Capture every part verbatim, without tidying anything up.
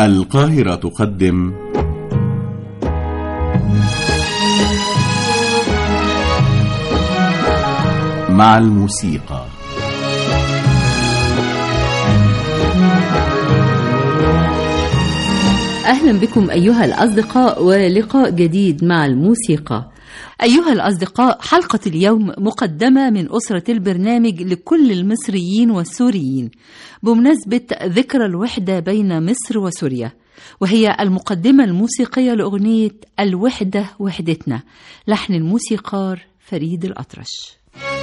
القاهرة تقدم مع الموسيقى. أهلا بكم أيها الأصدقاء ولقاء جديد مع الموسيقى. أيها الأصدقاء، حلقة اليوم مقدمة من أسرة البرنامج لكل المصريين والسوريين بمناسبة ذكرى الوحدة بين مصر وسوريا، وهي المقدمة الموسيقية لأغنية الوحدة وحدتنا، لحن الموسيقار فريد الأطرش.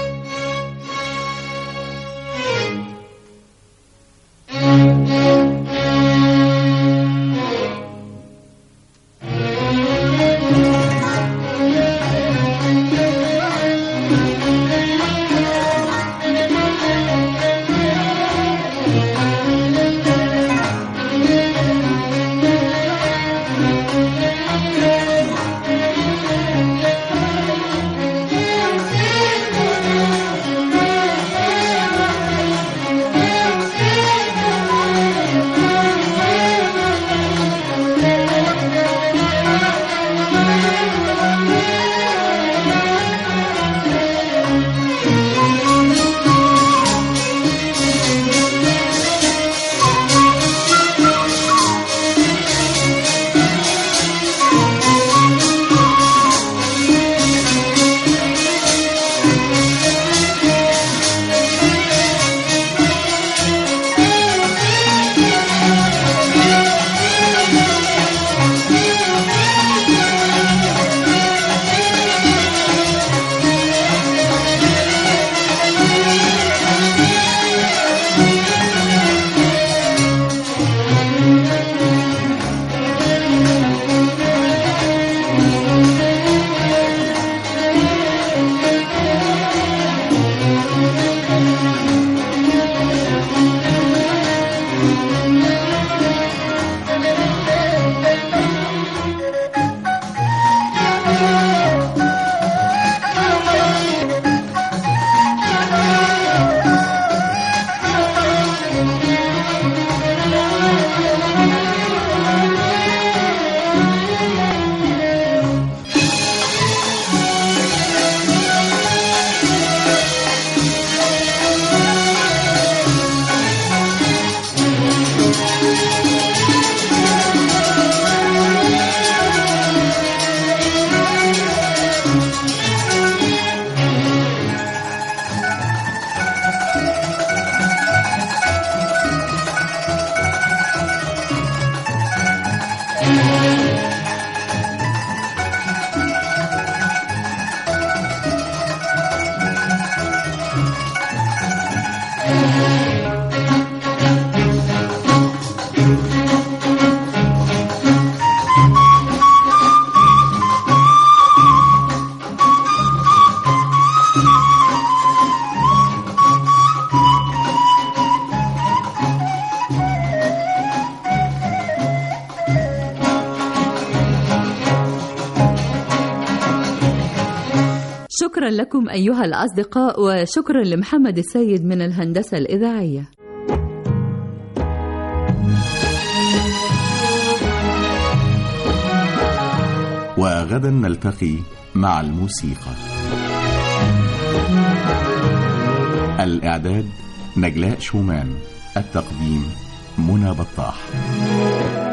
شكرا لكم أيها الأصدقاء، وشكرا لمحمد السيد من الهندسة الإذاعية. وغدا نلتقي مع الموسيقى. الإعداد نجلاء شومان، التقديم منى بطاح.